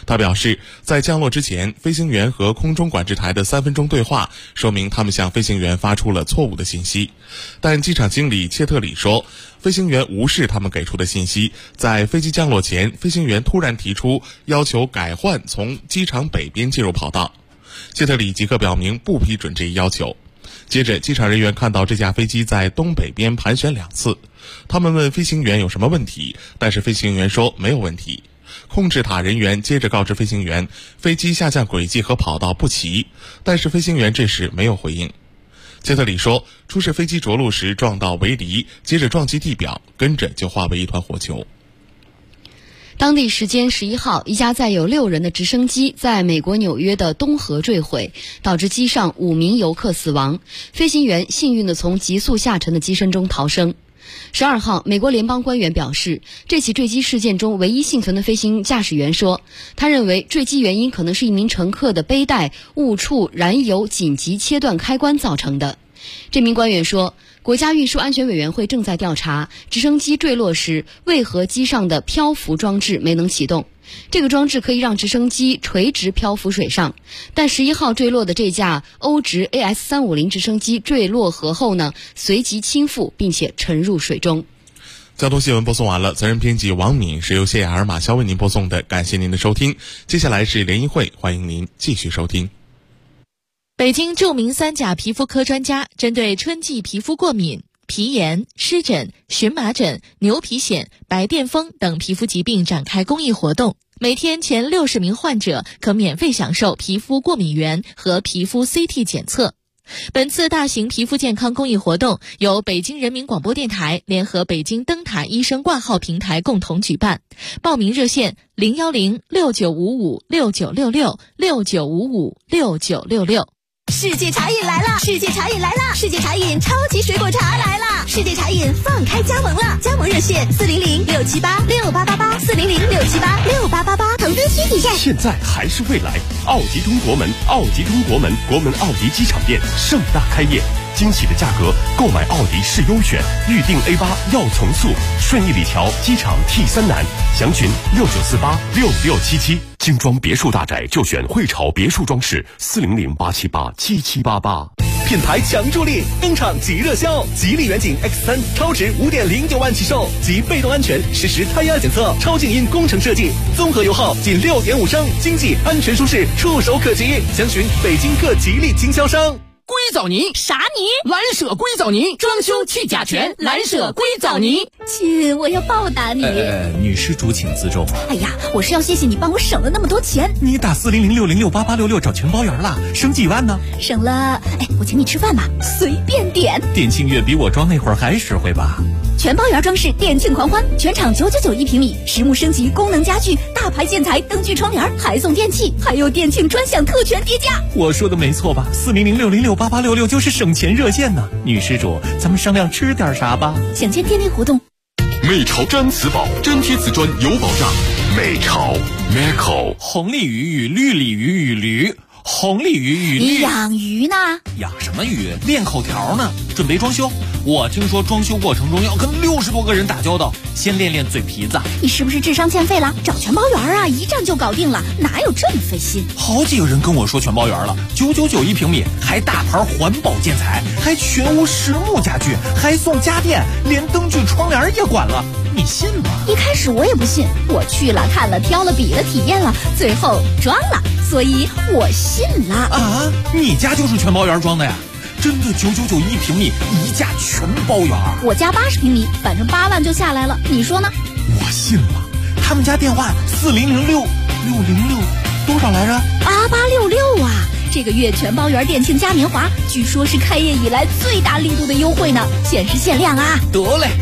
他表示，在降落之前，飞行员和空中管制台的3分钟对话说明他们向飞行员发出了错误的信息。但机场经理切特里说，飞行员无视他们给出的信息，在飞机降落前，飞行员突然提出要求改换从机场北边进入跑道。切特里即刻表明不批准这一要求。接着，机场人员看到这架飞机在东北边盘旋2次，他们问飞行员有什么问题，但是飞行员说没有问题。控制塔人员接着告知飞行员，飞机下降轨迹和跑道不齐，但是飞行员这时没有回应。切特里说，出事飞机着陆时撞到围篱，接着撞击地表，跟着就化为一团火球。 当地时间11号，一架载有6人的直升机在美国纽约的东河坠毁，导致机上5名游客死亡，飞行员幸运地从急速下沉的机身中逃生。12号，美国联邦官员表示，这起坠机事件中唯一幸存的飞行驾驶员说，他认为坠机原因可能是一名乘客的背带误触燃油紧急切断开关造成的。这名官员说，国家运输安全委员会正在调查直升机坠落时为何机上的漂浮装置没能启动。这个装置可以让直升机垂直漂浮水上，但11号坠落的这架欧值 AS350 直升机坠落河后呢，随即倾覆并且沉入水中。 交通新闻播送完了，责任编辑王敏，是由谢雅尔马肖为您播送的，感谢您的收听。接下来是联谊会，欢迎您继续收听。 北京著名3甲皮肤科专家针对春季皮肤过敏、皮炎、湿疹、荨麻疹、牛皮癣、白癜风等皮肤疾病展开公益活动，每天前60名患者可免费享受皮肤过敏原和皮肤 CT 检测。本次大型皮肤健康公益活动由北京人民广播电台联合北京灯塔医生挂号平台共同举办，报名热线0106955696669556966。 世界茶饮来了！世界茶饮来了！世界茶饮超级水果茶来了！世界茶饮放开加盟了，加盟热线400-678-6888，400-678-6888，投资需体现。 现在还是未来，奥迪通国门，奥迪通国门，国门奥迪机场店盛大开业，惊喜的价格，购买奥迪是优选，预定 A8 要从速，顺义里桥机场 T3南，详询69486677。精装别墅大宅就选汇潮别墅装饰，400-878-7788。 品牌强助力，登场即热销，吉利远景 X3 超值5.09万起售，及被动安全实时胎压检测，超静音工程设计，综合油耗仅6.5升，经济安全舒适，触手可及。详询北京各吉利经销商。 硅藻泥啥泥？蓝舍硅藻泥，装修去甲醛，蓝舍硅藻泥。 亲，我要报答你。 女施主请自重。 哎呀，我是要谢谢你帮我省了那么多钱。 你打400-606-8866找全包圆了，省几万呢？ 省了，我请你吃饭吧，随便点。 店庆月比我装那会儿还实惠吧？ 全包圆装饰店庆狂欢，全场999一平米，实木升级功能家具，大牌建材灯具窗帘，还送电器，还有店庆专享特权叠加。 我说的没错吧？400-606-8866就是省钱热线呢。女施主，咱们商量吃点啥吧？ 想见店内活动。 美潮毡瓷宝，真贴瓷砖有保障。美潮 Meco。 红鲤鱼与绿鲤鱼与驴。红鲤鱼与绿。 你养鱼呢？ 养什么鱼？练口条呢。准备装修。我听说装修过程中要跟60多个人打交道，先练练嘴皮子。 你是不是智商欠费了？找全包圆啊，一站就搞定了，哪有这么费心？ 好几个人跟我说全包圆了，999一平米，还大牌环保建材，还全屋实木家具，还送家电，连灯具窗帘也管了，你信吗？ 一开始我也不信，我去了看了挑了比了体验了，最后装了，所以我信了。 啊，你家就是全包圆装的呀？真的999一平米，一价全包圆。 我家80平米，反正8万就下来了，你说呢？ 我信了。他们家电话4006606多少来着 ？8866啊！这个月全包圆店庆嘉年华，据说是开业以来最大力度的优惠呢，限时限量啊！ 得嘞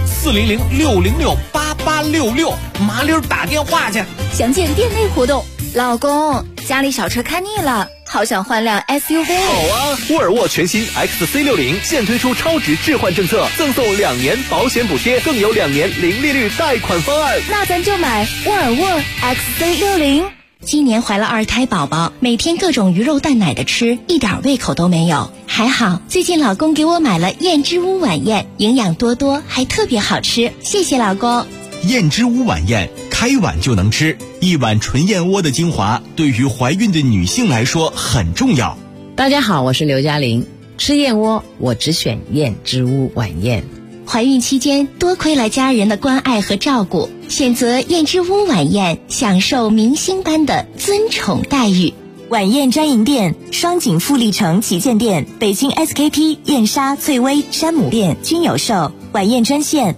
，400-606-8866，麻溜打电话去。 详见店内活动。老公，家里小车开腻了，好想换辆 SUV。 好啊，沃尔沃全新 XC60现推出超值置换政策，赠送2年保险补贴，更有2年零利率贷款方案。 那咱就买沃尔沃 XC60。 今年怀了2胎宝宝，每天各种鱼肉蛋奶的吃，一点胃口都没有。还好最近老公给我买了燕之屋晚宴，营养多多，还特别好吃，谢谢老公。 燕之屋晚宴开碗就能吃。一碗纯燕窝的精华，对于怀孕的女性来说很重要。 大家好，我是刘嘉玲。吃燕窝，我只选燕之屋晚宴。 怀孕期间多亏了家人的关爱和照顾，选择燕之屋晚宴，享受明星般的尊宠待遇。 晚宴专营店：双井富力城旗舰店、北京 SKP、燕莎、翠微、山姆店均有售。晚宴专线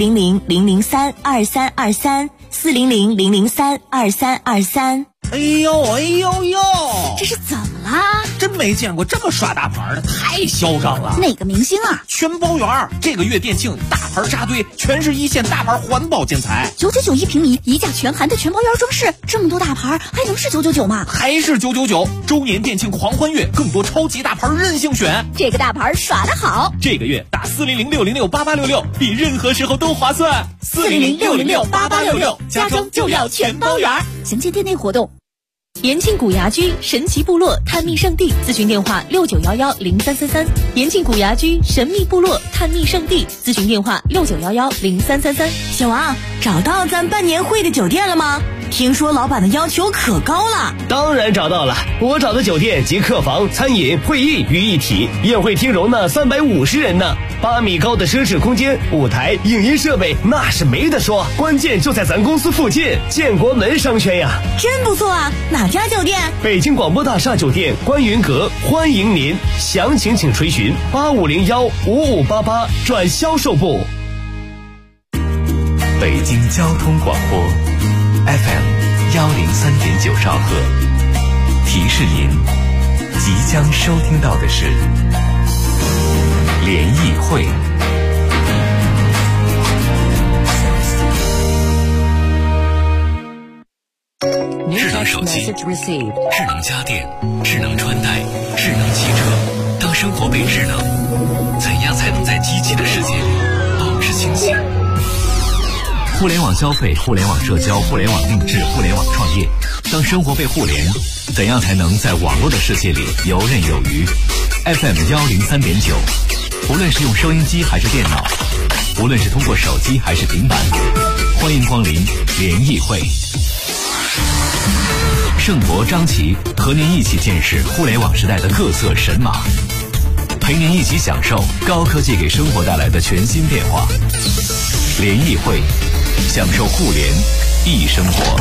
400-003-2323，400-003-2323。 哎呦哎呦呦， 这是怎么啦？ 真没见过这么耍大牌的，太嚣张了。 哪个明星啊？ 全包圆，这个月店庆大牌扎堆，全是一线大牌环保建材 ，999一平米，一价全含的全包圆装饰，这么多大牌还能是999吗？ 还是999。周年店庆狂欢月，更多超级大牌任性选， 这个大牌耍得好。 这个月打400-606-8866，比任何时候都划算。 400-606-8866，家装就要全包圆。详见店内活动。 延庆古牙居神奇部落探秘圣地，咨询电话69110333。延庆古牙居神秘部落探秘圣地，咨询电话69110333。 小王，找到咱办年会的酒店了吗？听说老板的要求可高了。 当然找到了，我找的酒店集客房、餐饮、会议于一体，宴会厅容纳350人呢，8米高的奢侈空间，舞台、影音设备那是没得说，关键就在咱公司附近，建国门商圈呀。 真不错啊，哪家酒店？ 北京广播大厦酒店观云阁，欢迎您，详情请垂询8501-5588转销售部。 北京交通广播 FM103.9兆赫，提示您即将收听到的是联谊会。智能手机、智能家电、智能穿戴、智能汽车，当生活被智能，怎样才能在机器的世界里保持清醒？互联网消费、互联网社交、互联网定制、互联网创业，当生活被互联，怎样才能在网络的世界里游刃有余？ FM103.9，无论是用收音机还是电脑，无论是通过手机还是平板，欢迎光临联谊会。盛博、张琪和您一起见识互联网时代的各色神马，陪您一起享受高科技给生活带来的全新变化。联谊会，享受互联易生活。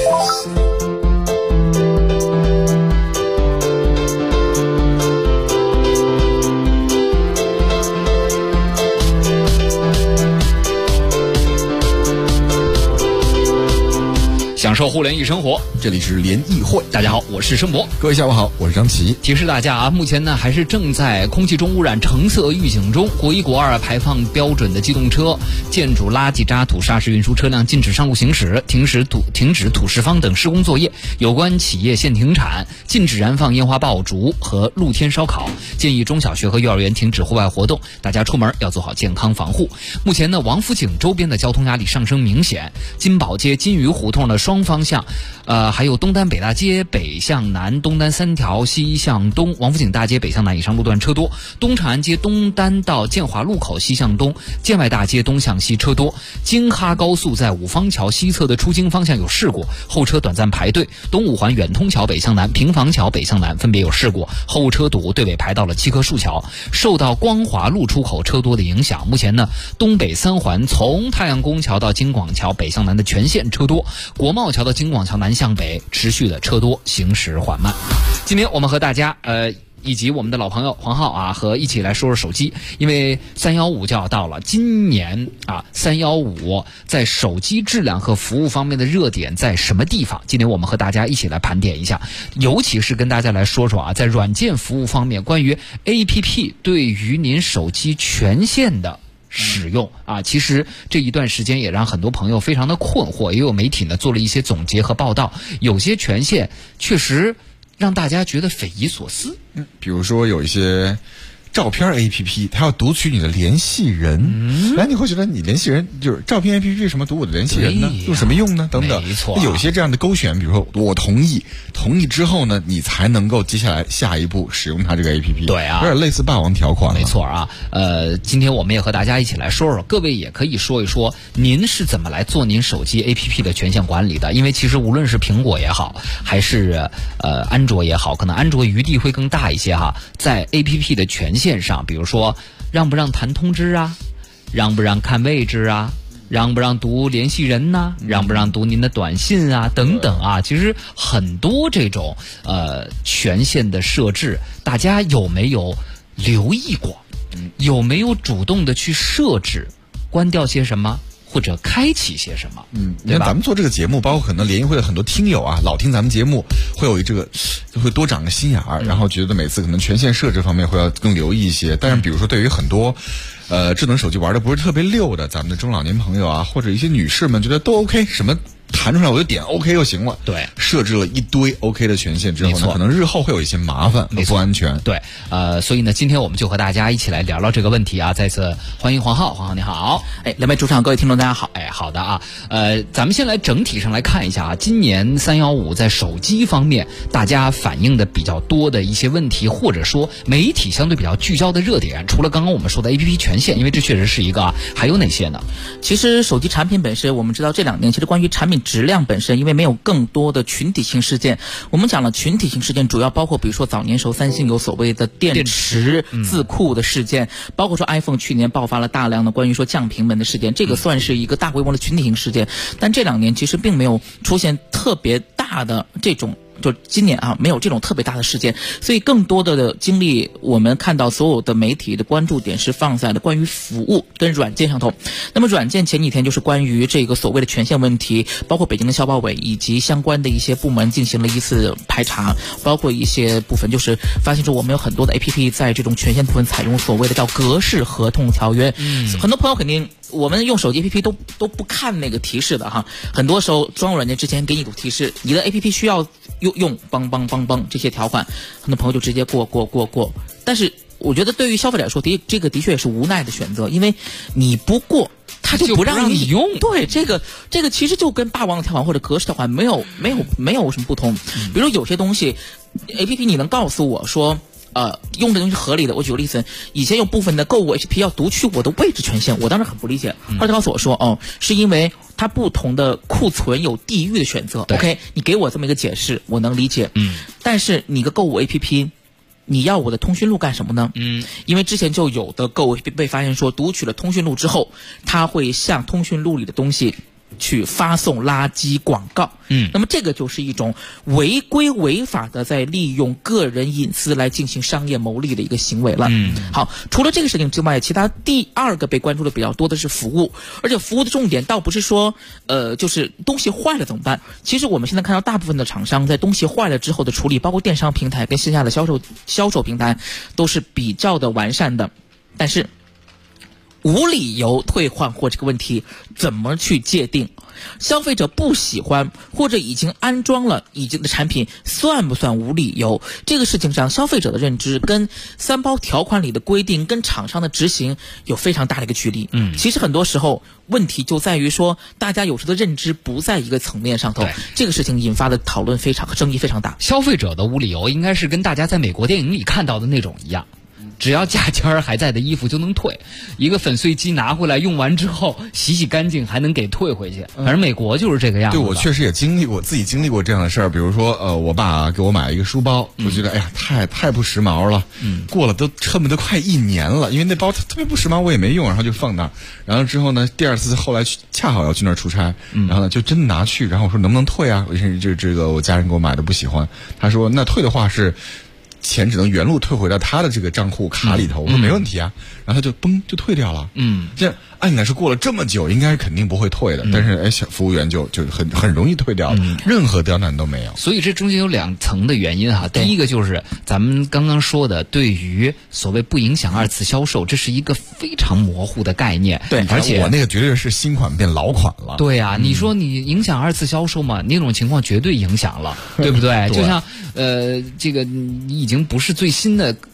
享受互联易生活，这里是联谊会。大家好，我是盛博。 各位下午好，我是张琪。 提示大家啊，目前呢还是正在空气中污染橙色预警中，国1、国2排放标准的机动车、建筑、垃圾渣土、砂石运输车辆禁止上路行驶，停止土石方等施工作业。有关企业限停产，禁止燃放烟花爆竹和露天烧烤。建议中小学和幼儿园停止户外活动，大家出门要做好健康防护。目前呢，王府井周边的交通压力上升明显，金宝街、金鱼胡同的双方向，还有东单北大街北向南、东单3条西向东、王府井大街北向南以上路段车多；东长安街东单到建华路口西向东、建外大街东向西车多；京哈高速在五方桥西侧的出京方向有事故，后车短暂排队；东五环远通桥北向南、平房桥北向南分别有事故，后车堵，队尾排到了七棵树桥。受到光华路出口车多的影响，目前呢，东北3环从太阳宫桥到京广桥北向南的全线车多，国贸桥到京广桥南向北持续的车多，行驶缓慢。今天我们和大家以及我们的老朋友黄浩啊，和一起来说说手机，因为315就要到了。今年啊，315在手机质量和服务方面的热点在什么地方？今天我们和大家一起来盘点一下，尤其是跟大家来说说啊，在软件服务方面，关于 APP 对于您手机权限的使用啊，其实这一段时间也让很多朋友非常的困惑，也有媒体呢做了一些总结和报道，有些权限确实让大家觉得匪夷所思。 比如说有一些照片 APP， 它要读取你的联系人。你会觉得你联系人就是照片 APP 为什么读我的联系人呢？用什么用呢？等等， 没错， 有些这样的勾选，比如说我同意之后呢，你才能够接下来下一步使用它这个 APP。 对啊， 有点类似霸王条款。 没错啊，今天我们也和大家一起来说说，各位也可以说一说您是怎么来做您手机 APP 的权限管理的。因为其实无论是苹果也好，还是安卓也好，可能安卓余地会更大一些哈。在 APP 的权限上，比如说让不让弹通知啊，让不让看位置啊，让不让读联系人呐，让不让读您的短信啊，等等啊，其实很多这种权限的设置，大家有没有留意过？有没有主动的去设置，关掉些什么？或者开启些什么？ 你看咱们做这个节目，包括可能联谊会的很多听友啊，老听咱们节目，会有这个就会多长个心眼儿，然后觉得每次可能权限设置方面会要更留意一些。但是比如说对于很多智能手机玩的不是特别溜的咱们的中老年朋友啊，或者一些女士们觉得都 OK， 什么弹出来我就点 OK 就行了。 对， 设置了一堆 OK 的权限之后呢，可能日后会有一些麻烦和不安全。 对，所以呢，今天我们就和大家一起来聊聊这个问题啊。再次欢迎黄浩你好。 两位主场各位听众大家好。 好的啊，咱们先来整体上来看一下啊，今年315在手机方面大家反映的比较多的一些问题，或者说媒体相对比较聚焦的热点，除了刚刚我们说的 APP 权限，因为这确实是一个还有哪些呢？ 其实手机产品本身，我们知道这2年其实关于产品质量本身，因为没有更多的群体性事件，我们讲了群体性事件主要包括比如说早年时候三星有所谓的电池自库的事件，包括说 iPhone 去年爆发了大量的关于说降频门的事件，这个算是一个大规模的群体性事件。但这2年其实并没有出现特别大的这种，就今年啊没有这种特别大的事件，所以更多的精力我们看到所有的媒体的关注点是放在了关于服务跟软件上头。那么软件前几天就是关于这个所谓的权限问题，包括北京的消保委以及相关的一些部门进行了一次排查，包括一些部分就是发现说我们有很多的 APP 在这种权限部分采用所谓的叫格式合同条约。很多朋友肯定我们用手机 APP 都不看那个提示的哈，很多时候装软件之前给你个提示，你的 APP 需要用帮这些条款，很多朋友就直接过。但是我觉得对于消费者来说，这个的确也是无奈的选择，因为你不过他就不让你用。对，这个其实就跟霸王条款或者格式条款没有什么不同。比如有些东西 APP 你能告诉我说用这东西是合理的。我举个例子，以前有部分的购物 APP 要读取我的位置权限，我当时很不理解。后来他告诉我说，是因为它不同的库存有地域的选择。OK， 你给我这么一个解释，我能理解。但是你个购物 APP， 你要我的通讯录干什么呢？因为之前就有的购物 APP 被发现说，读取了通讯录之后，它会向通讯录里的东西去发送垃圾广告。那么这个就是一种违规违法的在利用个人隐私来进行商业牟利的一个行为了。好，除了这个事情之外，其他第2个被关注的比较多的是服务，而且服务的重点倒不是说就是东西坏了怎么办。其实我们现在看到大部分的厂商在东西坏了之后的处理，包括电商平台跟线下的销售平台都是比较的完善的，但是无理由退换货这个问题怎么去界定？消费者不喜欢或者已经安装了已经的产品，算不算无理由？这个事情上，消费者的认知跟3包条款里的规定跟厂商的执行有非常大的一个距离。其实很多时候问题就在于说，大家有时的认知不在一个层面上头，这个事情引发的讨论争议非常大。 消费者的无理由应该是跟大家在美国电影里看到的那种一样。只要价签还在的衣服就能退，一个粉碎机拿回来用完之后洗干净还能给退回去。反正美国就是这个样子。 对，我确实也自己经历过这样的事儿。比如说我爸给我买了一个书包，我觉得太不时髦了。过了都恨不得快1年了，因为那包特别不时髦，我也没用，然后就放那儿。然后之后呢，第2次后来恰好要去那儿出差，然后呢就真的拿去，然后我说能不能退啊？这个我家人给我买的不喜欢，他说那退的话是钱只能原路退回到他的这个账户卡里头。我说没问题啊，然后他就退掉了。这按理来说过了这么久，应该是肯定不会退的，但是小服务员就很容易退掉，任何刁难都没有。 所以这中间有2层的原因哈。第一个就是咱们刚刚说的，对于所谓不影响2次销售，这是一个非常模糊的概念。 对，而且我那个绝对是新款变老款了。 对啊，你说你影响2次销售嘛？那种情况绝对影响了，对不对？就像这个你已经不是最新的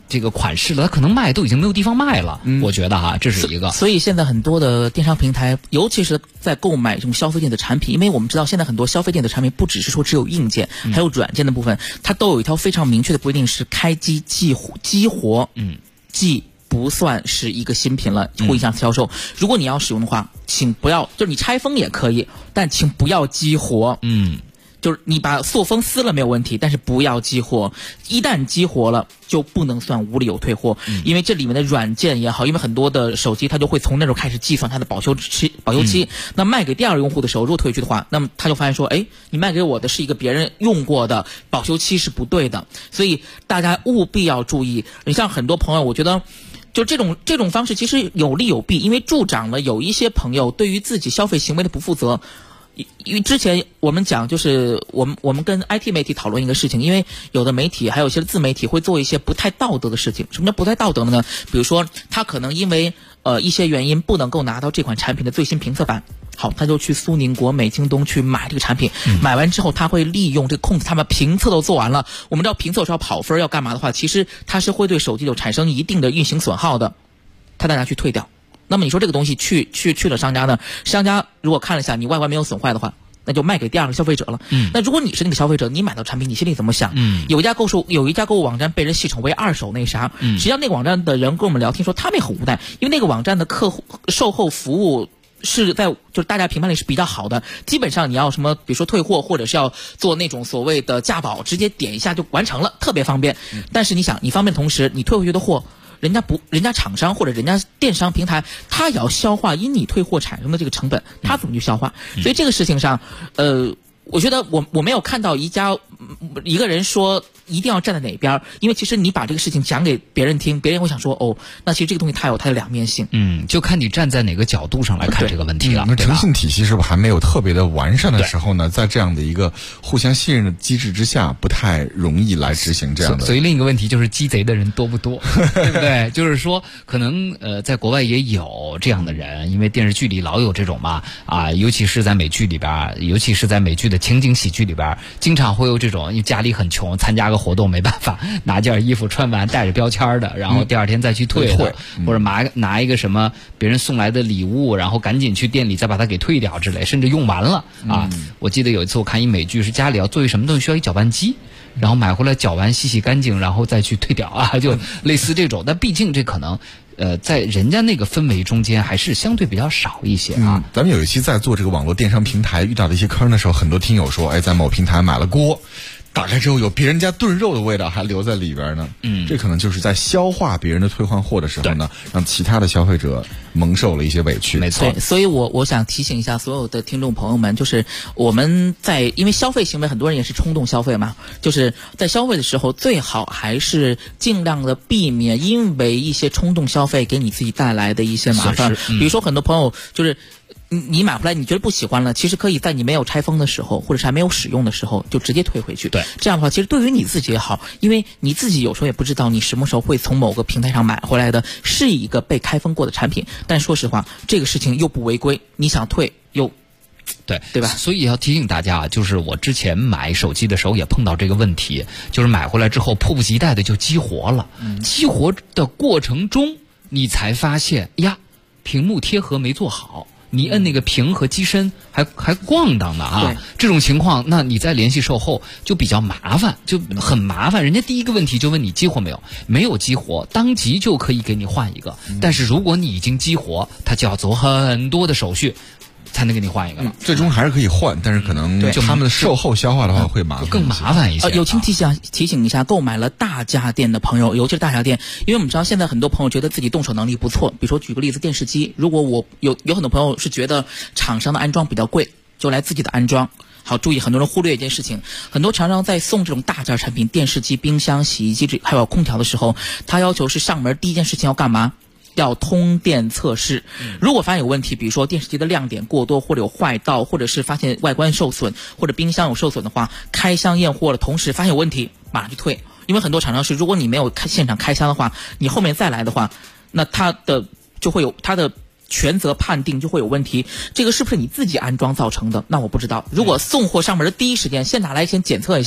这个款式了，它可能卖都已经没有地方卖了。我觉得哈，这是一个。 所以现在很多的电商平台，尤其是在购买这种消费电子产品，因为我们知道现在很多消费电子产品不只是说只有硬件，还有软件的部分，它都有一条非常明确的规定，是开机激活，既不算是一个新品了，会影响销售。如果你要使用的话，请不要，就是你拆封也可以，但请不要激活。就是你把塑封撕了没有问题，但是不要激活。一旦激活了，就不能算无理由退货，因为这里面的软件也好，因为很多的手机它就会从那时候开始计算它的保修期。那卖给第二个用户的时候，如果退回去的话，那么他就发现说，哎，你卖给我的是一个别人用过的，保修期是不对的。所以大家务必要注意。你像很多朋友，我觉得就这种方式其实有利有弊，因为助长了有一些朋友对于自己消费行为的不负责。因为之前我们讲，就是我们跟 IT 媒体讨论一个事情，因为有的媒体还有一些自媒体会做一些不太道德的事情。什么叫不太道德的呢？比如说他可能因为一些原因不能够拿到这款产品的最新评测版，好，他就去苏宁、国美、京东去买这个产品，买完之后他会利用这个空子，他们评测都做完了，我们知道评测是要跑分要干嘛的话，其实它是会对手机有产生一定的运行损耗的，他大家去退掉。那么你说这个东西去了商家呢？商家如果看了一下你外观没有损坏的话，那就卖给第二个消费者了。那如果你是那个消费者，你买到产品，你心里怎么想？有一家购物网站被人戏称为二手那啥，实际上那个网站的人跟我们聊天说，他们也很无奈，因为那个网站的客户售后服务是在就是大家评判里是比较好的，基本上你要什么，比如说退货或者是要做那种所谓的价保，直接点一下就完成了，特别方便。但是你想，你方便的同时，你退回去的货，人家厂商或者人家电商平台，他也要消化因你退货产生的这个成本，他怎么去消化？所以这个事情上，我觉得我没有看到一个人说一定要站在哪边，因为其实你把这个事情讲给别人听，别人会想说，哦，那其实这个东西它有它的两面性。 就看你站在哪个角度上来看这个问题了。 那诚信体系是不是还没有特别的完善的时候呢？在这样的一个互相信任的机制之下，不太容易来执行这样的。 所以另一个问题就是鸡贼的人多不多，对不对？就是说，可能在国外也有这样的人，因为电视剧里老有这种嘛，尤其是在美剧里边，尤其是在美剧的情景喜剧里边，经常会有这种，因为家里很穷，参加个活动没办法，拿件衣服穿完带着标签的，然后第二天再去退了，或者拿一个什么别人送来的礼物，然后赶紧去店里再把它给退掉之类，甚至用完了我记得有一次我看一美剧，是家里要做一什么东西需要一搅拌机，然后买回来搅完洗干净，然后再去退掉就类似这种。但毕竟这可能在人家那个氛围中间还是相对比较少一些咱们有一期在做这个网络电商平台遇到的一些坑的时候，很多听友说，在某平台买了锅，打开之后有别人家炖肉的味道还留在里边呢。这可能就是在消化别人的退换货的时候呢，让其他的消费者蒙受了一些委屈。 没错。 对，所以我想提醒一下所有的听众朋友们，就是我们因为消费行为，很多人也是冲动消费嘛，就是在消费的时候最好还是尽量的避免因为一些冲动消费给你自己带来的一些麻烦。比如说很多朋友就是你买回来你觉得不喜欢了，其实可以在你没有拆封的时候，或者是还没有使用的时候就直接退回去。 对， 这样的话其实对于你自己也好，因为你自己有时候也不知道你什么时候会从某个平台上买回来的是一个被开封过的产品，但说实话这个事情又不违规，你想退又对吧？ 所以要提醒大家，就是我之前买手机的时候也碰到这个问题，就是买回来之后迫不及待的就激活了。激活的过程中你才发现呀，屏幕贴合没做好，你摁那个屏和机身还咣当的这种情况，那你再联系售后就比较麻烦，就很麻烦。人家第一个问题就问你激活没有，没有激活，当即就可以给你换一个。但是如果你已经激活，他就要走很多的手续才能给你换一个了。 最终还是可以换，但是可能就他们的售后消化的话会麻烦， 更麻烦一些。 友情提醒一下，购买了大家电的朋友，尤其是大家电，因为我们知道现在很多朋友觉得自己动手能力不错，比如说举个例子，电视机，如果我有很多朋友是觉得厂商的安装比较贵，就来自己的安装。好，注意，很多人忽略一件事情，很多厂商在送这种大件产品，电视机、冰箱、洗衣机还有空调的时候，他要求是上门第一件事情要干嘛？要通电测试。如果发现有问题，比如说电视机的亮点过多，或者有坏道，或者是发现外观受损，或者冰箱有受损的话，开箱验货的同时发现有问题，马上去退。因为很多厂商是，如果你没有现场开箱的话，你后面再来的话，那它的全责判定就会有问题。这个是不是你自己安装造成的？那我不知道。如果送货上门的第一时间先拿来先检测一下，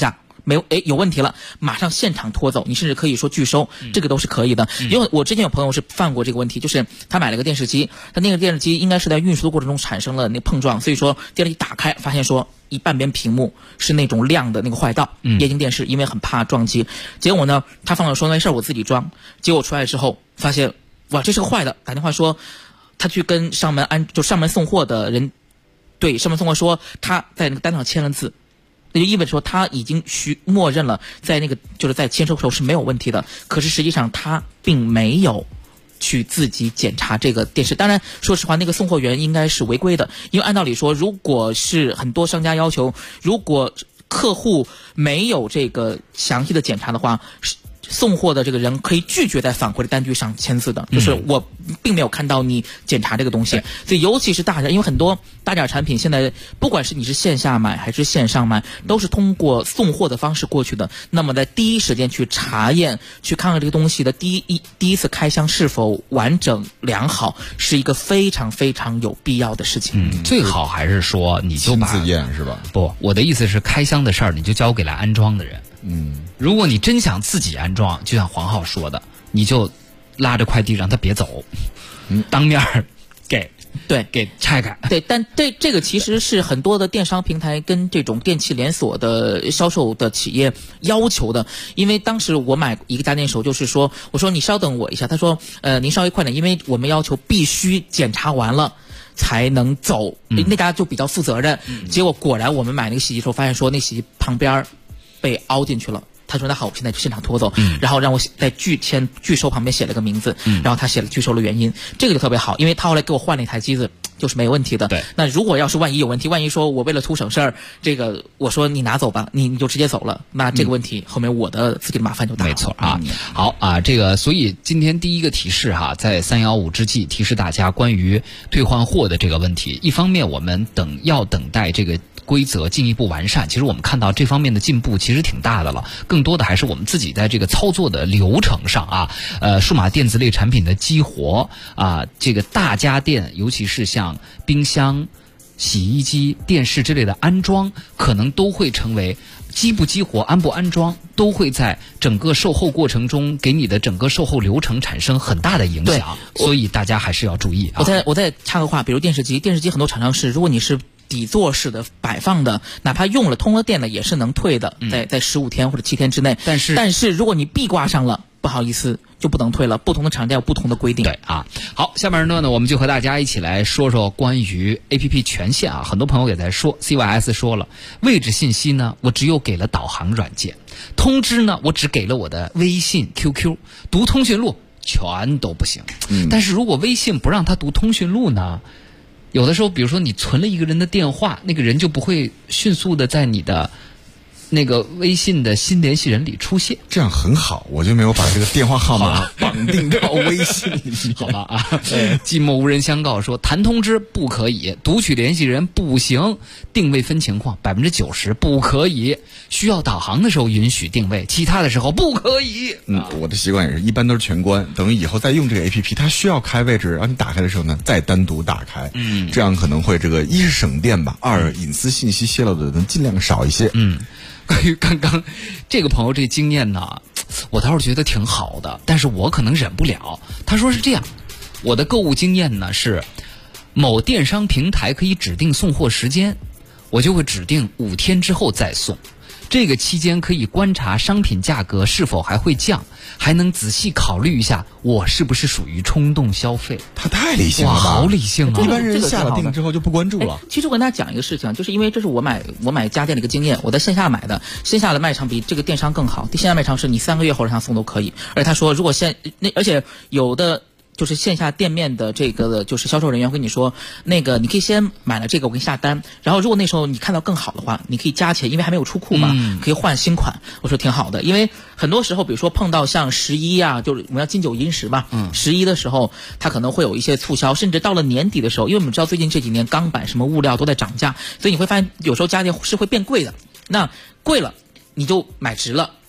有问题了，马上现场拖走，你甚至可以说拒收，这个都是可以的。因为我之前有朋友是犯过这个问题，就是他买了个电视机，他那个电视机应该是在运输的过程中产生了那碰撞，所以说电视机打开发现说一半边屏幕是那种亮的那个坏道，液晶电视，因为很怕撞击，结果呢他放了说没事我自己装，结果出来之后发现哇这是个坏的，打电话说他去跟上门送货的人，对上门送货说他在那个单上签了字，那就意味着说他已经默认了在那个就是在签收的时候是没有问题的，可是实际上他并没有去自己检查这个电视。当然说实话那个送货员应该是违规的，因为按道理说如果是很多商家要求，如果客户没有这个详细的检查的话，送货的这个人可以拒绝在返回的单据上签字的，就是我并没有看到你检查这个东西。所以尤其是大件，因为很多大件产品现在不管是你是线下买还是线上买，都是通过送货的方式过去的，那么在第一时间去查验，去看看这个东西的第一次开箱是否完整良好，是一个非常非常有必要的事情。 最好还是说你就把亲自验是吧？ 不，我的意思是开箱的事儿你就交给来安装的人。如果你真想自己安装，就像黄浩说的，你就拉着快递让他别走，当面给拆开。 对，但这个其实是很多的电商平台跟这种电器连锁的销售的企业要求的。因为当时我买一个家电的时候，就是说我说你稍等我一下，他说您稍微快点，因为我们要求必须检查完了才能走，那家就比较负责任。结果果然我们买那个洗衣机的时候发现说那洗衣机旁边被凹进去了，他说那好我现在就现场拖走，然后让我在拒收旁边写了个名字，然后他写了拒收的原因，这个就特别好，因为他后来给我换了一台机子就是没有问题的。 对， 那如果要是万一有问题，万一说我为了图省事儿，这个我说你拿走吧，你就直接走了，那这个问题后面我的自己的麻烦就大了。 没错啊。好啊，这个所以今天第一个提示哈，在315之际提示大家关于退换货的这个问题，一方面我们要等待这个规则进一步完善，其实我们看到这方面的进步其实挺大的了，更多的还是我们自己在这个操作的流程上啊，数码电子类产品的激活啊，这个大家电尤其是像冰箱、洗衣机、电视之类的安装，可能都会成为激不激活、安不安装，都会在整个售后过程中给你的整个售后流程产生很大的影响，所以大家还是要注意啊。 我再插个话，比如电视机很多厂商是，如果你是底座式的摆放的，哪怕用了通了电的也是能退的，在15天或者7天之内。但是如果你壁挂上了，不好意思就不能退了，不同的厂家有不同的规定。 对啊，好，下面呢我们就和大家一起来说说关于 APP 权限啊，很多朋友也在说 CYS 说了，位置信息呢我只有给了导航软件，通知呢我只给了我的微信 QQ， 读通讯录全都不行。但是如果微信不让他读通讯录呢，有的时候比如说你存了一个人的电话，那个人就不会迅速的在你的那个微信的新联系人里出现， 这样很好，我就没有把这个电话号码绑定到微信里。 好吧啊，寂寞无人相告说弹通知不可以，读取联系人不行，定位分情况90%不可以，需要导航的时候允许定位，其他的时候不可以。 我的习惯也是一般都是全关，等于以后再用这个 APP， 它需要开位置，然后你打开的时候呢再单独打开，这样可能会这个一是省电吧，二隐私信息泄露的能尽量少一些。 关于刚刚这个朋友这经验呢，我倒是觉得挺好的，但是我可能忍不了。他说是这样，我的购物经验呢是某电商平台可以指定送货时间，我就会指定5天之后再送，这个期间可以观察商品价格是否还会降，还能仔细考虑一下我是不是属于冲动消费。 他太理性了吧， 好理性啊！ 一般人下了定之后就不关注了。 其实我跟大家讲一个事情，就是因为这是我买家电的一个经验，我在线下买的，线下的卖场比这个电商更好。线下卖场是你3个月后让他送都可以，而且他说如果而且有的就是线下店面的这个就是销售人员跟你说，那个你可以先买了这个我给你下单，然后如果那时候你看到更好的话，你可以加钱，因为还没有出库嘛，可以换新款。我说挺好的，因为很多时候比如说碰到像11啊，就是我们要金9银10嘛，11的时候它可能会有一些促销，甚至到了年底的时候，因为我们知道最近这几年钢板什么物料都在涨价，所以你会发现有时候家电是会变贵的，那贵了你就买值了。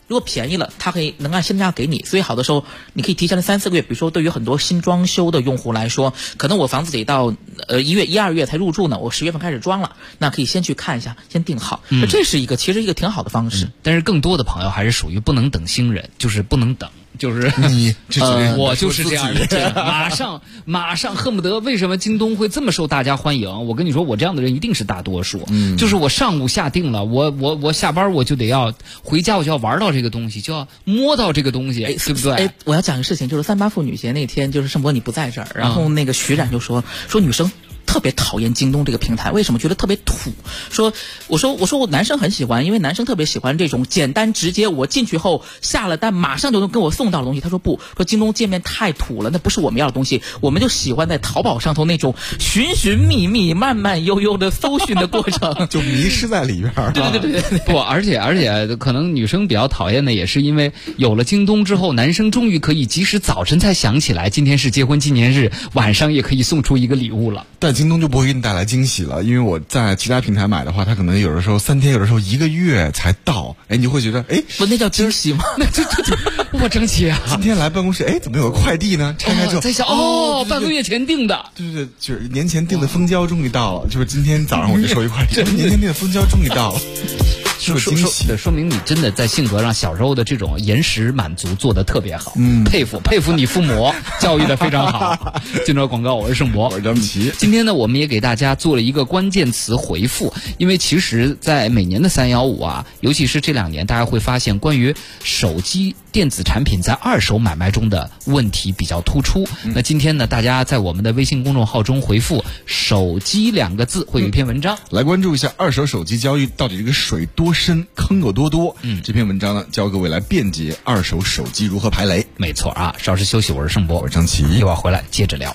如果便宜了，它能按现价给你，所以好的时候你可以提前了3-4个月。比如说对于很多新装修的用户来说，可能我房子得到1月、1、2月才入住呢，我10月份开始装了，那可以先去看一下，先定好。这是其实一个挺好的方式。 但是更多的朋友还是属于不能等新人，就是不能等。就是我就是这样的，马上恨不得。为什么京东会这么受大家欢迎？我跟你说，我这样的人一定是大多数。就是我上午下定了，我下班我就得要回家，我就要玩到这个东西，就要摸到这个东西，对不对？ 我要讲个事情，就是3·8妇女节那天，就是盛博你不在这儿，然后那个徐冉就说女生特别讨厌京东这个平台，为什么？觉得特别土。我说我男生很喜欢，因为男生特别喜欢这种简单直接，我进去后下了单马上就能跟我送到的东西。他说不，说京东界面太土了，那不是我们要的东西，我们就喜欢在淘宝上头那种寻寻觅觅、慢慢悠悠的搜寻的过程， 就迷失在里边。 对。 不，而且可能女生比较讨厌的也是因为有了京东之后，男生终于可以即使早晨才想起来今天是结婚纪念日，晚上也可以送出一个礼物了。 但京东就不会给你带来惊喜了，因为我在其他平台买的话，它可能有的时候3天，有的时候1个月才到。你就会觉得， 不，那叫惊喜吗？ 那这我争气啊！ 今天来办公室，怎么有个快递呢？拆开之后， 在想半个月前订的， 对，就是年前订的蜂胶终于到了，就是今天早上我就收一快递，年前订的蜂胶终于到了。 说明你真的在性格上小时候的这种延时满足做得特别好，佩服你父母教育得非常好。进入广告，我是盛博， 我是张琪。 今天呢，我们也给大家做了一个关键词回复，因为其实在每年的315啊，尤其是这2年，大家会发现关于手机电子产品在二手买卖中的问题比较突出。那今天呢，大家在我们的微信公众号中回复手机2个字，会有一篇文章来关注一下二手手机交易到底这个水多深，坑有多多。这篇文章呢，教各位来辩解二手手机如何排雷。 没错啊，稍事休息，我是盛博， 我是张琪， 一会儿回来接着聊。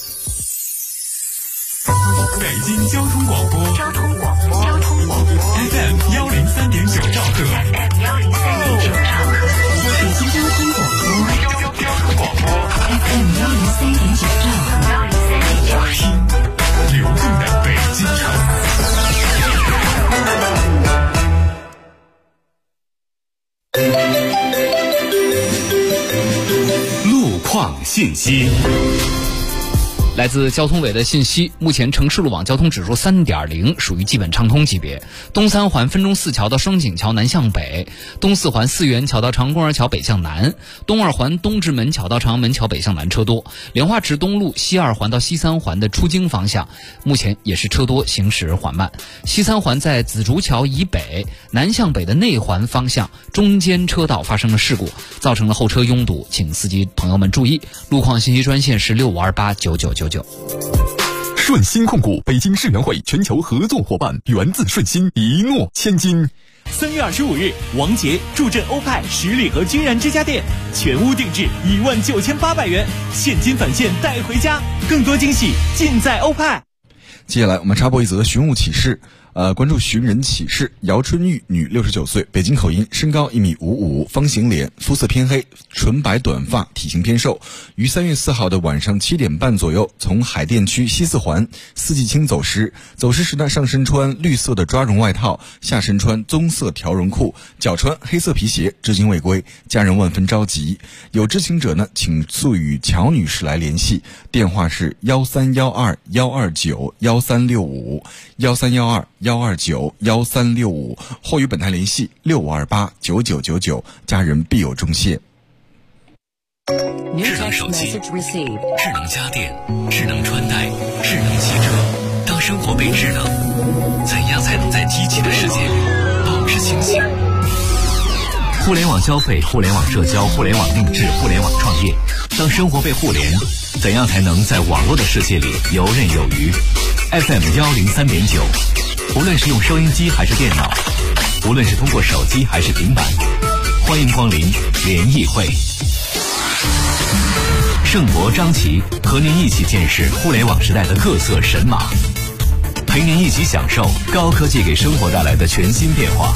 北京交通广播FM 103.9兆赫，北京交通广播 FM 103.9兆赫，听流动的北京城。 路况信息。 来自交通委的信息，目前城市路网交通指数3.0，属于基本畅通级别。东三环分钟寺桥到双井桥南向北，东四环四元桥到长公园桥北向南，东二环东直门桥到长安门桥北向南车多。莲花池东路西二环到西三环的出京方向，目前也是车多，行驶缓慢。西三环在紫竹桥以北南向北的内环方向中间车道发生了事故，造成了后车拥堵，请司机朋友们注意。路况信息专线是65289999。 顺鑫控股北京世园会全球合作伙伴，源自顺鑫，一诺千金。 3月25日，王杰助阵欧派十里河君然之家店，全屋定制19800元，现金返现带回家，更多惊喜尽在欧派。 接下来我们插播一则寻物启事。关注寻人启事，姚春玉，女，69岁，北京口音，身高1.55米，方形脸，肤色偏黑，纯白短发，体型偏瘦。于3月4号的晚上7点半左右，从海淀区西四环四季青走失。走失时呢，上身穿绿色的抓绒外套，下身穿棕色条绒裤，脚穿黑色皮鞋，至今未归，家人万分着急。有知情者呢，请速与乔女士来联系，电话是1312-129-1365，1312-129-1365，或与本台联系6528-9999，家人必有重谢。 智能手机、智能家电、智能穿戴、智能汽车，当生活被智能，怎样才能在机器的世界里保持清醒？互联网消费、互联网社交、互联网定制、互联网创业，当生活被互联，怎样才能在网络的世界里游刃有余？ FM 103.9，无论是用收音机还是电脑，无论是通过手机还是平板，欢迎光临联谊会。盛博、张琪和您一起见识互联网时代的各色神马，陪您一起享受高科技给生活带来的全新变化。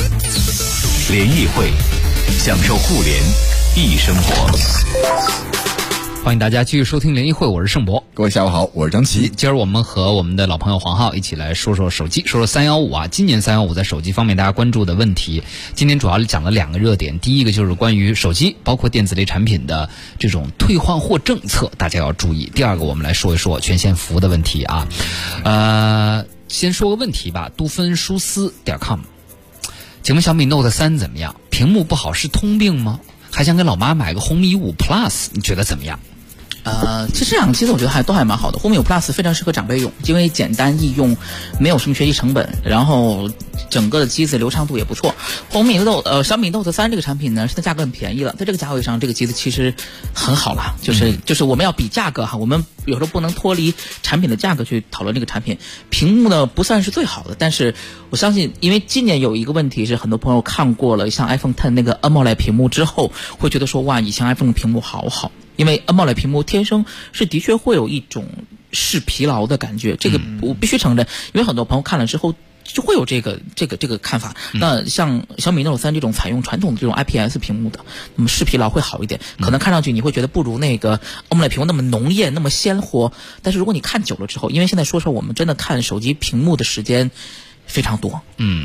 联谊会，享受互联易生活。 欢迎大家继续收听联谊会，我是盛博。 各位下午好，我是张琪。 今儿我们和我们的老朋友黄浩一起来说说手机，说说315啊。今年315在手机方面大家关注的问题，今天主要讲了2个热点。第一个就是关于手机包括电子类产品的这种退换货政策，大家要注意。第二个我们来说一说权限服的问题啊。先说个问题吧，都芬舒斯.com， 请问小米 Note 3怎么样？屏幕不好是通病吗？还想给老妈买个红米5 Plus， 你觉得怎么样？ 其实这2个机子我觉得都还蛮好的。红米5 Plus 非常适合长辈用，因为简单易用，没有什么学习成本，然后整个的机子流畅度也不错。小米 Note 3这个产品呢，现在价格很便宜了，在这个价位上，这个机子其实很好了。就是我们要比价格哈，我们有时候不能脱离产品的价格去讨论这个产品。屏幕呢不算是最好的，但是我相信，因为今年有一个问题是，很多朋友看过了像 iPhone X 那个 AMOLED 屏幕之后，会觉得说哇，以前 iPhone 屏幕好好。因为 AMOLED 屏幕天生是的确会有一种视疲劳的感觉，这个我必须承认，因为很多朋友看了之后就会有这个看法。那像小米 Note 3这种采用传统的这种 IPS 屏幕的，那么视疲劳会好一点，可能看上去你会觉得不如那个 AMOLED 屏幕那么浓艳那么鲜活，但是如果你看久了之后，因为现在说实话我们真的看手机屏幕的时间非常多。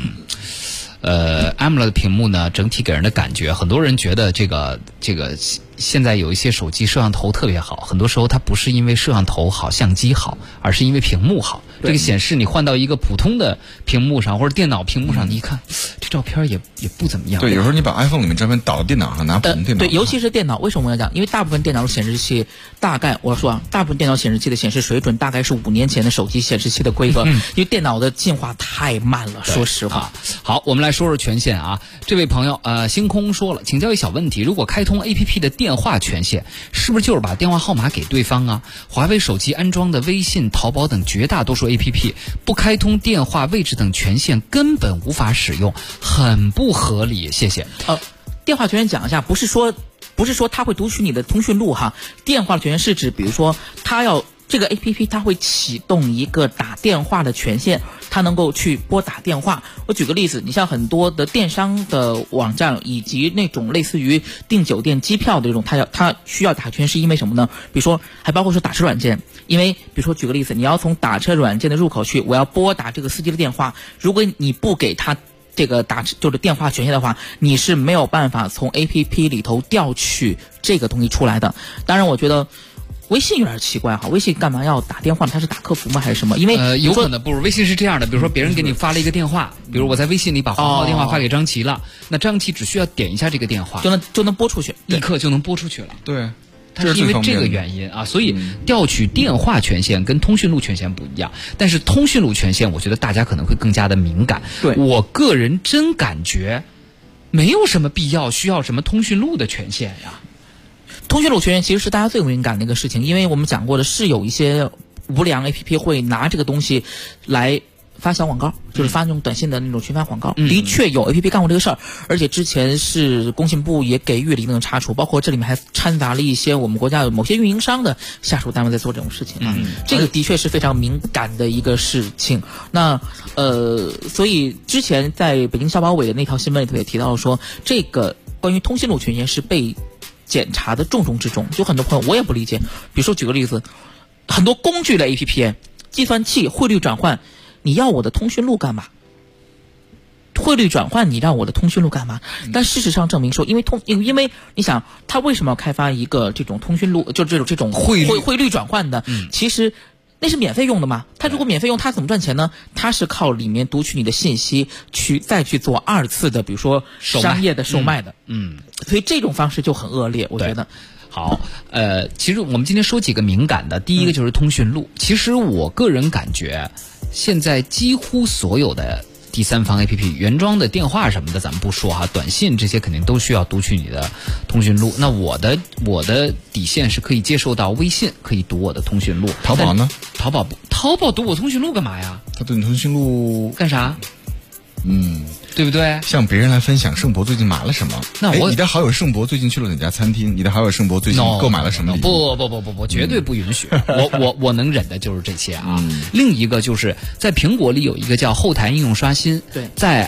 AMOLED 屏幕呢，整体给人的感觉，很多人觉得这个现在有一些手机摄像头特别好，很多时候它不是因为摄像头好、相机好，而是因为屏幕好。这个显示你换到一个普通的屏幕上或者电脑屏幕上，你一看这照片也不怎么样。 对，有时候你把 iPhone 里面照片导到电脑上，拿普通电脑。 对，尤其是电脑，为什么我要讲？因为大部分电脑的显示器大概我说大部分电脑显示器的显示水准大概是5年前的手机显示器的规格，因为电脑的进化太慢了，说实话。 好，我们来说说权限啊。这位朋友星空说了，请教一小问题，如果开通 APP 的电话权限，是不是就是把电话号码给对方啊？华为手机安装的微信、淘宝等绝大多数 APP 不开通电话位置等权限，根本无法使用，很不合理。谢谢。 电话权限讲一下，不是说他会读取你的通讯录哈。电话权限是指，比如说这个 APP 它会启动一个打电话的权限，它能够去拨打电话。我举个例子，你像很多的电商的网站以及那种类似于订酒店、机票的这种，它需要打权是因为什么呢？比如说还包括说打车软件，因为比如说举个例子，你要从打车软件的入口去，我要拨打这个司机的电话，如果你不给他这个就是电话权限的话，你是没有办法从 APP 里头调取这个东西出来的。当然我觉得微信有点奇怪哈，微信干嘛要打电话？他是打客服吗还是什么？因为有可能不是，微信是这样的，比如说别人给你发了一个电话，比如我在微信里把黄浩电话发给张琪了，那张琪只需要点一下这个电话， 就能拨出去， 立刻就能拨出去了。 对， 它是因为这个原因啊，所以调取电话权限跟通讯录权限不一样。但是通讯录权限，我觉得大家可能会更加的敏感。 对， 我个人真感觉没有什么必要需要什么通讯录的权限呀。 通讯录权限其实是大家最敏感的一个事情，因为我们讲过的是有一些无良 APP 会拿这个东西来发小广告，就是发那种短信的那种群发广告。的确有 APP 干过这个事儿，而且之前是工信部也给予了一定的查处，包括这里面还掺杂了一些我们国家有某些运营商的下属单位在做这种事情啊。这个的确是非常敏感的一个事情。那所以之前在北京消保委的那条新闻里头也提到了说，这个关于通讯录权限是被检查的重中之重。就很多朋友我也不理解，比如说举个例子，很多工具类 APP 计算器汇率转换，你要我的通讯录干嘛？汇率转换你让我的通讯录干嘛？但事实上证明说，因为你想他为什么要开发一个这种通讯录，就这种汇率转换的？其实那是免费用的嘛。他如果免费用，他怎么赚钱呢？他是靠里面读取你的信息再去做2次的，比如说商业的售卖的。所以这种方式就很恶劣，我觉得。 好，其实我们今天说几个敏感的，第一个就是通讯录。其实我个人感觉，现在几乎所有的第三方 APP 原装的电话什么的咱们不说哈，短信这些肯定都需要读取你的通讯录。那我的底线是可以接受到微信可以读我的通讯录。 淘宝呢？ 淘宝读我通讯录干嘛呀？ 他读你通讯录干啥？对不对？ 向别人来分享盛博最近买了什么？ 那你的好友盛博最近去了哪家餐厅？你的好友盛博最近购买了什么礼物？ 不，绝对不允许。我能忍的就是这些啊。另一个就是在苹果里有一个叫后台应用刷新， 对， 在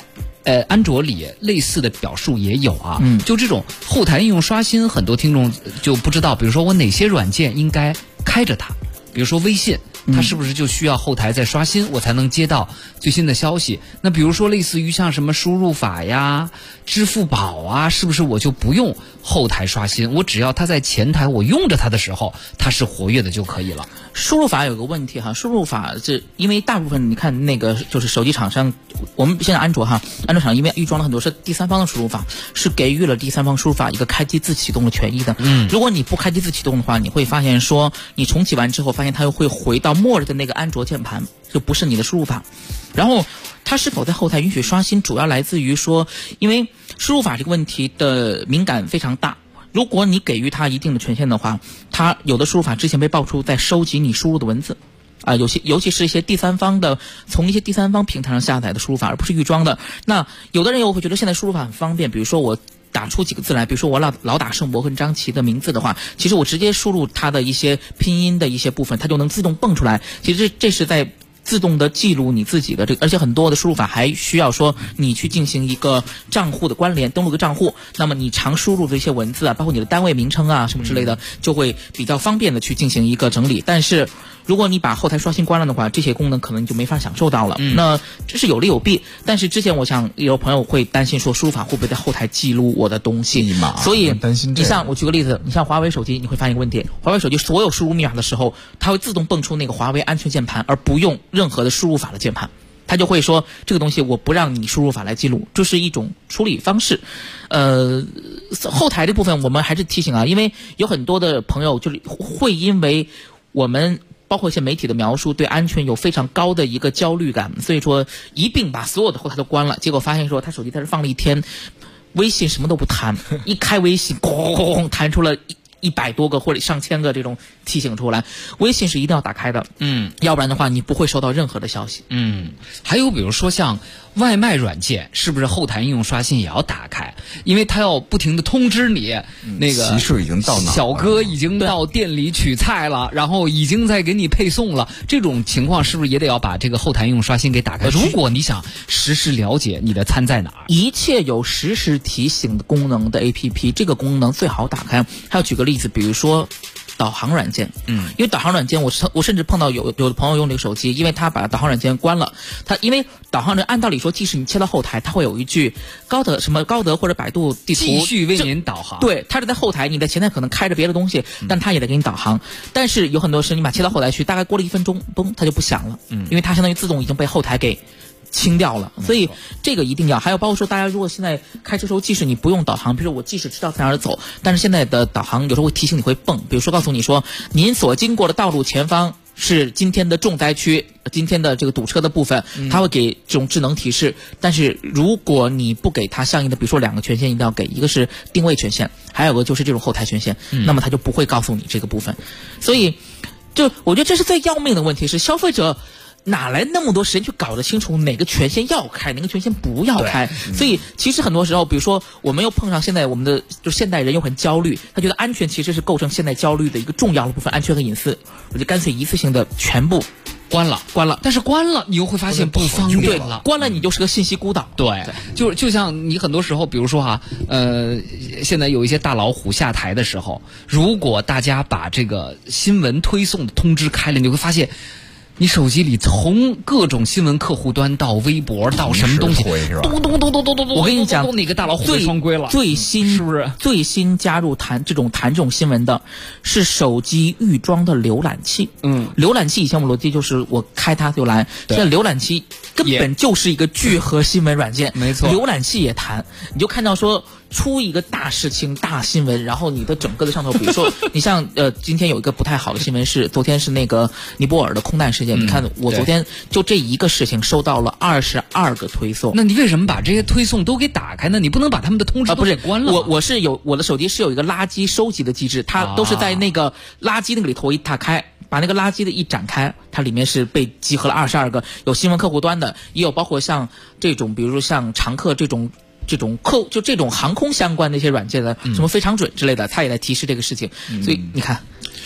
安卓里类似的表述也有啊。就这种后台应用刷新，很多听众就不知道，比如说我哪些软件应该开着它，比如说微信。它是不是就需要后台再刷新，我才能接到最新的消息？那比如说类似于像什么输入法呀、支付宝啊，是不是我就不用后台刷新？我只要它在前台我用着它的时候，它是活跃的就可以了。 输入法有个问题哈，输入法这因为大部分你看那个就是手机厂商，我们现在安卓厂因为预装了很多是第三方的输入法，是给予了第三方输入法一个开机自启动的权益的。如果你不开机自启动的话，你会发现说你重启完之后，发现它又会回到默认的那个安卓键盘，就不是你的输入法。然后它是否在后台允许刷新，主要来自于说，因为输入法这个问题的敏感非常大。如果你给予它一定的权限的话，它有的输入法之前被爆出在收集你输入的文字，尤其是一些第三方的，从一些第三方平台上下载的输入法，而不是预装的。那有的人又会觉得现在输入法很方便，比如说我打出几个字来，比如说我老打盛博和张琪的名字的话，其实我直接输入它的一些拼音的一些部分，它就能自动蹦出来。其实这是在自动的记录你自己的这个，而且很多的输入法还需要说你去进行一个账户的关联，登录个账户，那么你常输入的一些文字啊，包括你的单位名称啊什么之类的，就会比较方便的去进行一个整理。但是如果你把后台刷新关了的话，这些功能可能就没法享受到了。那这是有利有弊。但是之前我想有朋友会担心说，输入法会不会在后台记录我的东西？所以你像我举个例子，你像华为手机，你会发现一个问题：华为手机所有输入密码的时候，它会自动蹦出那个华为安全键盘，而不用任何的输入法的键盘。它就会说这个东西我不让你输入法来记录，这是一种处理方式。后台这部分我们还是提醒啊，因为有很多的朋友就是会因为我们包括一些媒体的描述对安全有非常高的一个焦虑感，所以说一并把所有的后台都关了，结果发现说他手机在这放了一天，微信什么都不弹，一开微信咣弹出了100多个或者上千个这种提醒出来。微信是一定要打开的，要不然的话你不会收到任何的消息。 还有比如说像外卖软件，是不是后台应用刷新也要打开？因为它要不停的通知你，那个提示已经到哪， 小哥已经到店里取菜了，然后已经在给你配送了。这种情况是不是也得要把这个后台应用刷新给打开？如果你想实时了解你的餐在哪儿， 一切有实时提醒的功能的 APP， 这个功能最好打开。还有举个例子，比如说导航软件，因为导航软件我甚至碰到有的朋友用这个手机，因为他把导航软件关了，他因为导航按道理说，即使你切到后台，它会有一句高德或者百度地图继续为您导航。 对，它是在后台，你在前台可能开着别的东西，但它也得给你导航。但是有很多是你把切到后台去，大概过了1分钟，嘣，它就不响了，因为它相当于自动已经被后台给清掉了。所以这个一定要。还有包括说，大家如果现在开车时候，即使你不用导航，比如说我即使知道在哪儿走，但是现在的导航有时候会提醒你会蹦，比如说告诉你说您所经过的道路前方是今天的重灾区，今天的这个堵车的部分，它会给这种智能提示。但是如果你不给它相应的，比如说2个权限一定要给，一个是定位权限，还有个就是这种后台权限，那么它就不会告诉你这个部分。所以就我觉得这是最要命的问题，是消费者哪来那么多时间去搞得清楚哪个权限要开，哪个权限不要开？所以其实很多时候，比如说我们又碰上现在我们的就是现代人又很焦虑，他觉得安全其实是构成现代焦虑的一个重要的部分，安全和隐私，我就干脆一次性的全部关了。但是关了你又会发现不方便了，关了你就是个信息孤岛。 对，就像你很多时候，比如说现在有一些大老虎下台的时候，如果大家把这个新闻推送的通知开了，你会发现你手机里从各种新闻客户端到微博到什么东西，咚咚咚咚咚咚， 我跟你讲， 哪个大老虎被双规了？ 最新是不是？最新加入谈这种新闻的是手机预装的浏览器。浏览器以前我们逻辑就是我开它就来，现在浏览器根本就是一个聚合新闻软件， 没错， 浏览器也谈，你就看到说出一个大事情、大新闻，然后你的整个的上头，比如说你像今天有一个不太好的新闻是，昨天是那个尼泊尔的空难事件。你看我昨天就这一个事情收到了22个推送。 那你为什么把这些推送都给打开呢？你不能把他们的通知都给关了吗？ 我的手机是有一个垃圾收集的机制，它都是在那个垃圾那个里头一打开，把那个垃圾的一展开，它里面是被集合了22个，有新闻客户端的，也有包括像这种比如说像常客这种就这种航空相关的一些软件的，什么非常准之类的，它也在提示这个事情。所以你看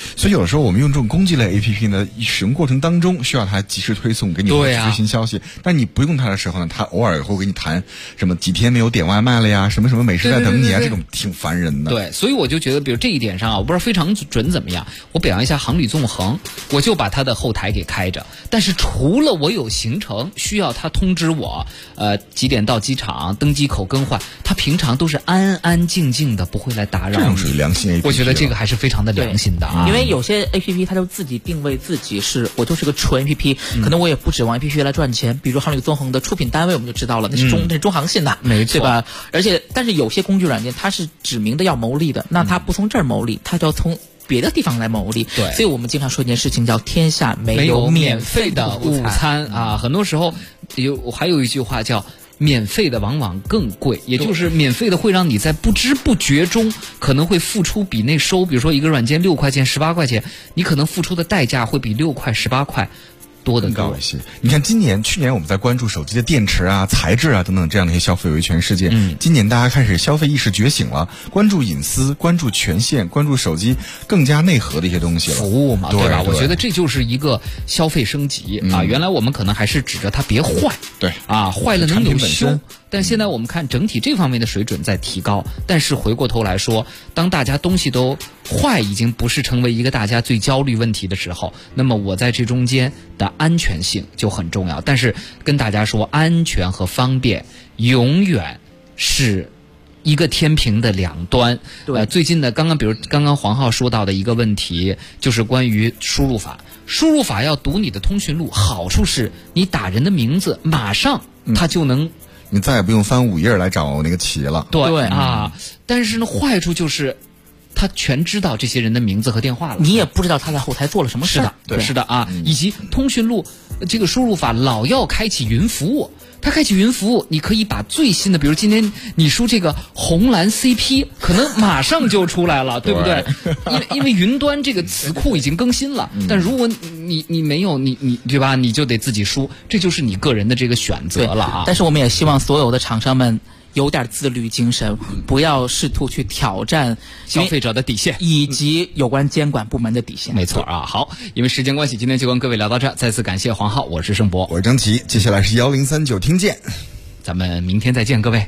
所以有的时候我们用这种工具类 APP 呢，使用过程当中需要它及时推送给你最新消息。但你不用它的时候呢，它偶尔也会给你谈什么几天没有点外卖了呀，什么什么美食在等你啊，这种挺烦人的。 对，所以我就觉得，比如这一点上啊，我不知道非常准怎么样。我表扬一下航旅纵横，我就把它的后台给开着。但是除了我有行程需要它通知我，几点到机场，登机口更换，它平常都是安安静静的，不会来打扰你。 这种属于良心 APP。 我觉得这个还是非常的良心的啊。 因为有些 APP 它就自己定位自己我就是个纯 APP，可能我也不指望 APP 来赚钱。比如航旅纵横的出品单位我们就知道了，那是中航信的， 没错， 对吧？但是有些工具软件它是指明的要牟利的，那它不从这儿牟利，它就要从别的地方来牟利。 对， 所以我们经常说一件事情叫天下没有免费的午餐啊。很多时候还有一句话叫免费的往往更贵，也就是免费的会让你在不知不觉中可能会付出比那收，比如说一个软件6块钱18块钱，你可能付出的代价会比6块18块多得高一些。你看去年我们在关注手机的电池啊、材质啊等等这样的一些消费维权事件，今年大家开始消费意识觉醒了，关注隐私、关注权限、关注手机更加内核的一些东西了， 服务嘛，对吧？我觉得这就是一个消费升级啊。原来我们可能还是指着它别坏， 对啊，坏了能有修。但现在我们看整体这方面的水准在提高，但是回过头来说，当大家东西都坏已经不是成为一个大家最焦虑问题的时候，那么我在这中间的安全性就很重要。但是跟大家说，安全和方便永远是一个天平的两端。最近的刚刚黄浩说到的一个问题，就是关于输入法。输入法要读你的通讯录，好处是你打人的名字，马上它就能。 你再也不用翻5页来找那个企业了。 对啊，但是呢，坏处就是他全知道这些人的名字和电话了， 你也不知道他在后台做了什么事。 是的啊，以及通讯录这个输入法老要开启云服务。它开启云服务，你可以把最新的，比如今天你输这个红蓝 CP， 可能马上就出来了，对不对？因为云端这个词库已经更新了，但如果你没有你对吧，你就得自己输，这就是你个人的这个选择了啊。 但是我们也希望所有的厂商们有点自律精神，不要试图去挑战消费者的底线以及有关监管部门的底线。 没错啊。好，因为时间关系，今天就跟各位聊到这儿，再次感谢黄浩，我是盛博， 我是张琪，接下来是1039听见， 咱们明天再见，各位。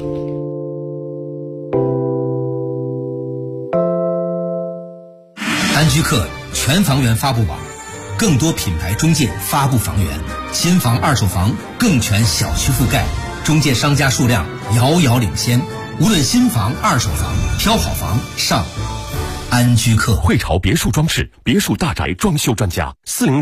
安居客全房源发布网，更多品牌中介发布房源，新房二手房更全小区覆盖。中介商家数量遥遥领先，无论新房、二手房，挑好房上安居客。 汇潮别墅装饰、别墅大宅装修专家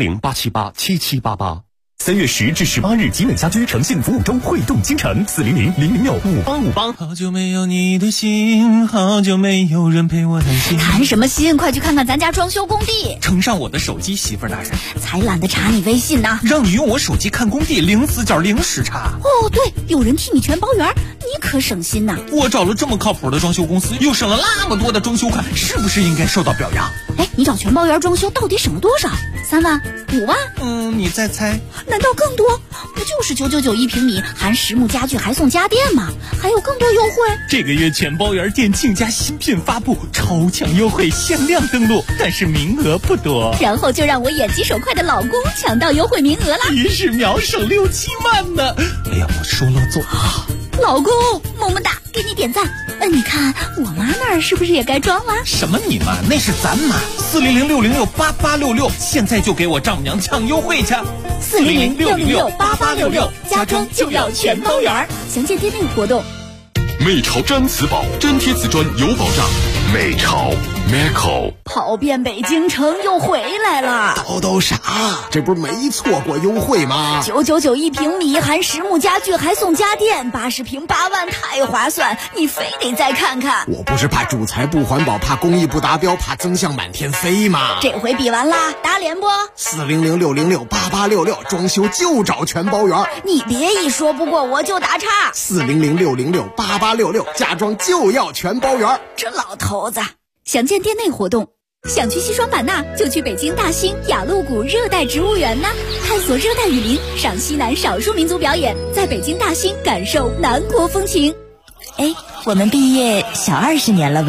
，400-878-7788。3月10至18日，集美家居诚信服务周汇动京城，400-006-5858。 好久没有你的心，好久没有人陪我谈心。 谈什么心？快去看看咱家装修工地。 呈上我的手机，媳妇儿大人。 才懒得查你微信呢。 让你用我手机看工地，零死角零时差。 哦，对，有人替你全包圆，你可省心呐。 我找了这么靠谱的装修公司，又省了那么多的装修款，是不是应该受到表扬？ 哎，你找全包圆装修到底省了多少？3万、5万？ 你再猜。 难道更多？不就是999一平米，含实木家具还送家电吗？还有更多优惠。 这个月全包圆店庆家新品发布，超强优惠，限量登录，但是名额不多。 然后就让我眼疾手快的老公抢到优惠名额了， 一时秒省6-7万呢！哎呀，我说了做。 老公，么么哒，给你点赞。你看我妈那儿是不是也该装了？ 什么你妈？那是咱妈。400-606-8866，现在就给我丈母娘抢优惠去。 400-606-8866，家装就要全包圆。详见店内活动。 美潮粘瓷宝，粘贴瓷砖有保障。美潮 Meco 跑遍北京城又回来了。 叨啥？这不是没错过优惠吗 ？999一平米，含实木家具还送家电，80平8万，太划算！你非得再看看。 我不是怕主材不环保，怕工艺不达标，怕增项满天飞吗？ 这回比完啦，打脸不 ？400-606-8866，装修就找全包圆。 你别一说不过我就打岔。 400-606-8866，家装就要全包圆。 这老头子。详见店内活动。想去西双版纳，就去北京大兴雅鹿谷热带植物园呢，探索热带雨林，赏西南少数民族表演，在北京大兴感受南国风情。 哎，我们毕业小20年了吧？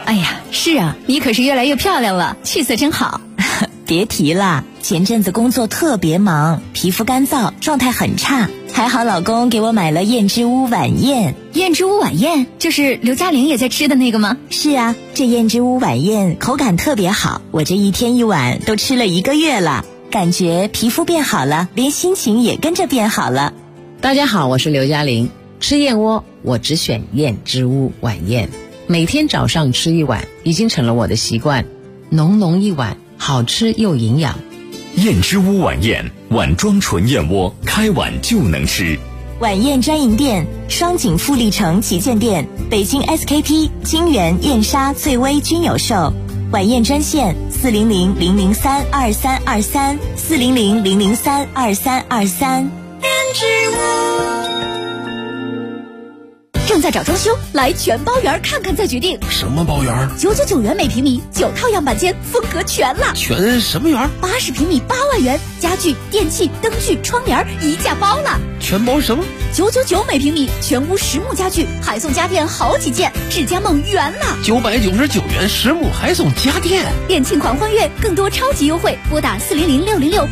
哎呀，是啊，你可是越来越漂亮了，气色真好。 别提了，前阵子工作特别忙，皮肤干燥，状态很差。还好老公给我买了燕之屋晚宴。 燕之屋晚宴就是刘嘉玲也在吃的那个吗？ 是啊，这燕之屋晚宴口感特别好，我这一天一碗都吃了1个月了，感觉皮肤变好了，连心情也跟着变好了。 大家好，我是刘嘉玲。吃燕窝我只选燕之屋晚宴，每天早上吃1碗已经成了我的习惯，浓浓一碗，好吃又营养。 燕之屋晚宴，碗装纯燕窝，开碗就能吃。 晚宴专营店：双井富力城旗舰店、北京 SKP、金源、燕莎、翠微均有售。晚宴专线400-003-2323 400-003-2323。 燕之屋正在找装修，来全包园看看再决定。 什么包园 ？999元每平米，9套样板间，风格全了。 全什么园 ？80平米8万元，家具、电器、灯具、窗帘一价包了。 全包什么 ？999每平米，全屋实木家具，还送家电好几件，智家梦圆了。 999元实木还送家电， 店庆狂欢月，更多超级优惠，拨打400-606